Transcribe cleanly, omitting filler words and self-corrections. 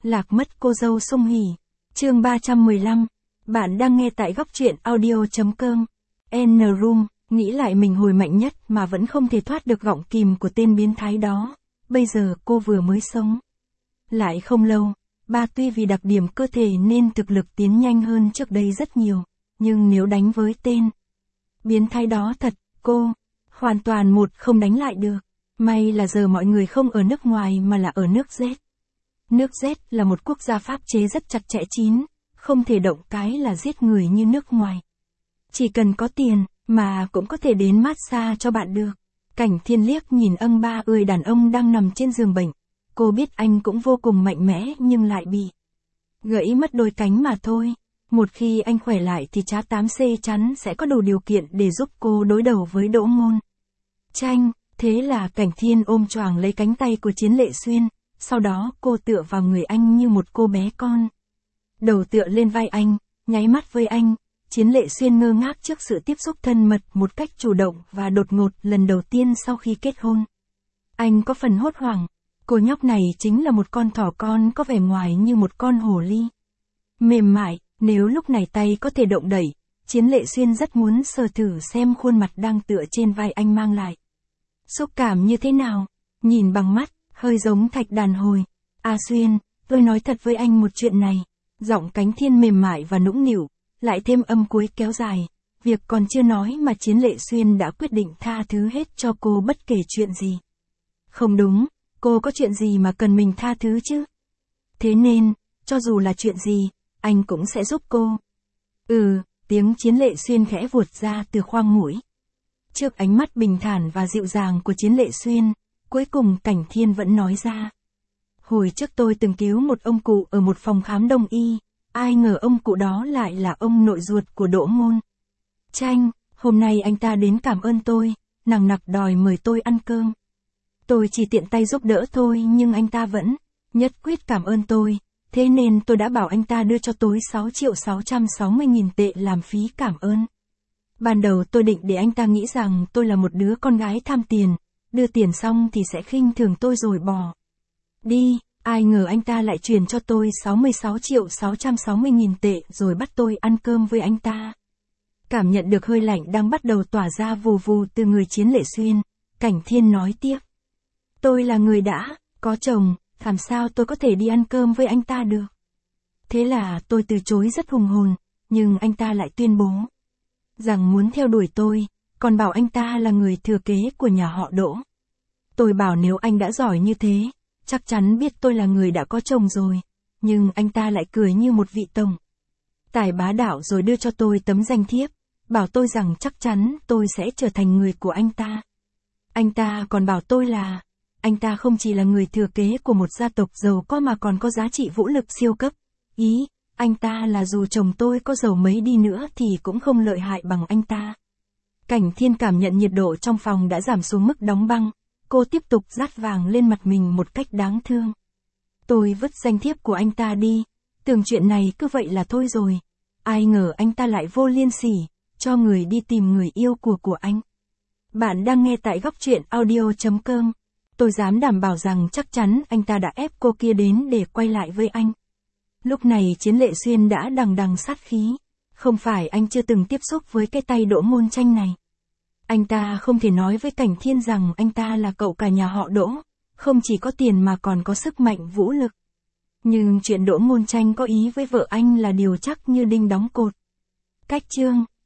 Lạc mất cô dâu Sung Hỉ. Chương 315. Bạn đang nghe tại góc truyện audio.com. N Room, nghĩ lại mình hồi mạnh nhất mà vẫn không thể thoát được gọng kìm của tên biến thái đó. Bây giờ cô vừa mới sống lại không lâu. Ba tuy vì đặc điểm cơ thể nên thực lực tiến nhanh hơn trước đây rất nhiều. Nhưng nếu đánh với tên biến thái đó thật, cô hoàn toàn không đánh lại được. May là giờ mọi người không ở nước ngoài mà là ở nước Z. Nước Z là một quốc gia pháp chế rất chặt chẽ chín, không thể động cái là giết người như nước ngoài. Chỉ cần có tiền, mà cũng có thể đến massage cho bạn được. Cảnh Thiên liếc nhìn ba người đàn ông đang nằm trên giường bệnh. Cô biết anh cũng vô cùng mạnh mẽ nhưng lại bị gãy mất đôi cánh mà thôi. Một khi anh khỏe lại thì Trá 8C chắn sẽ có đủ điều kiện để giúp cô đối đầu với Đỗ Ngôn Tranh. Thế là Cảnh Thiên ôm choàng lấy cánh tay của Chiến Lệ Xuyên. Sau đó cô tựa vào người anh như một cô bé con. Đầu tựa lên vai anh, nháy mắt với anh. Chiến Lệ Xuyên ngơ ngác trước sự tiếp xúc thân mật một cách chủ động và đột ngột lần đầu tiên sau khi kết hôn. Anh có phần hốt hoảng. Cô nhóc này chính là một con thỏ con có vẻ ngoài như một con hồ ly. Mềm mại, nếu lúc này tay có thể động đẩy, Chiến Lệ Xuyên rất muốn sờ thử xem khuôn mặt đang tựa trên vai anh mang lại xúc cảm như thế nào. Nhìn bằng mắt, hơi giống thạch đàn hồi. Xuyên, tôi nói thật với anh một chuyện này. Giọng Cảnh Thiên mềm mại và nũng nịu, lại thêm âm cuối kéo dài. Việc còn chưa nói mà Chiến Lệ Xuyên đã quyết định tha thứ hết cho cô bất kể chuyện gì. Không đúng, cô có chuyện gì mà cần mình tha thứ chứ? Thế nên, cho dù là chuyện gì, anh cũng sẽ giúp cô. Tiếng Chiến Lệ Xuyên khẽ vuột ra từ khoang mũi. Trước ánh mắt bình thản và dịu dàng của Chiến Lệ Xuyên, cuối cùng Cảnh Thiên vẫn nói ra. Hồi trước tôi từng cứu một ông cụ ở một phòng khám đông y, ai ngờ ông cụ đó lại là ông nội ruột của Đỗ Ngôn Tranh. Hôm nay anh ta đến cảm ơn tôi, nằng nặc đòi mời tôi ăn cơm. Tôi chỉ tiện tay giúp đỡ thôi nhưng anh ta vẫn nhất quyết cảm ơn tôi, thế nên tôi đã bảo anh ta đưa cho tôi 6.660.000 tệ làm phí cảm ơn. Ban đầu tôi định để anh ta nghĩ rằng tôi là một đứa con gái tham tiền, đưa tiền xong thì sẽ khinh thường tôi rồi bỏ đi, ai ngờ anh ta lại chuyển cho tôi 66.660.000 tệ rồi bắt tôi ăn cơm với anh ta. Cảm nhận được hơi lạnh đang bắt đầu tỏa ra vù vù từ người Chiến Lệ Xuyên, Cảnh Thiên nói tiếp. Tôi là người đã có chồng, làm sao tôi có thể đi ăn cơm với anh ta được? Thế là tôi từ chối rất hùng hồn, nhưng anh ta lại tuyên bố rằng muốn theo đuổi tôi, còn bảo anh ta là người thừa kế của nhà họ Đỗ. Tôi bảo nếu anh đã giỏi như thế, chắc chắn biết tôi là người đã có chồng rồi, nhưng anh ta lại cười như một vị tổng tài bá đạo rồi đưa cho tôi tấm danh thiếp, bảo tôi rằng chắc chắn tôi sẽ trở thành người của anh ta. Anh ta còn bảo tôi là anh ta không chỉ là người thừa kế của một gia tộc giàu có mà còn có giá trị vũ lực siêu cấp. Anh ta là dù chồng tôi có giàu mấy đi nữa thì cũng không lợi hại bằng anh ta. Cảnh Thiên cảm nhận nhiệt độ trong phòng đã giảm xuống mức đóng băng. Cô tiếp tục dát vàng lên mặt mình một cách đáng thương. Tôi vứt danh thiếp của anh ta đi. Tưởng chuyện này cứ vậy là thôi rồi. Ai ngờ anh ta lại vô liêm sỉ, cho người đi tìm người yêu của anh. Bạn đang nghe tại góc truyện audio.com. Tôi dám đảm bảo rằng chắc chắn anh ta đã ép cô kia đến để quay lại với anh. Lúc này Chiến Lệ Xuyên đã đằng đằng sát khí. Không phải anh chưa từng tiếp xúc với cái tay Đỗ Ngôn Tranh này. Anh ta không thể nói với Cảnh Thiên rằng anh ta là cậu cả nhà họ Đỗ, không chỉ có tiền mà còn có sức mạnh vũ lực. Nhưng chuyện Đỗ Ngôn Tranh có ý với vợ anh là điều chắc như đinh đóng cột. Cách chương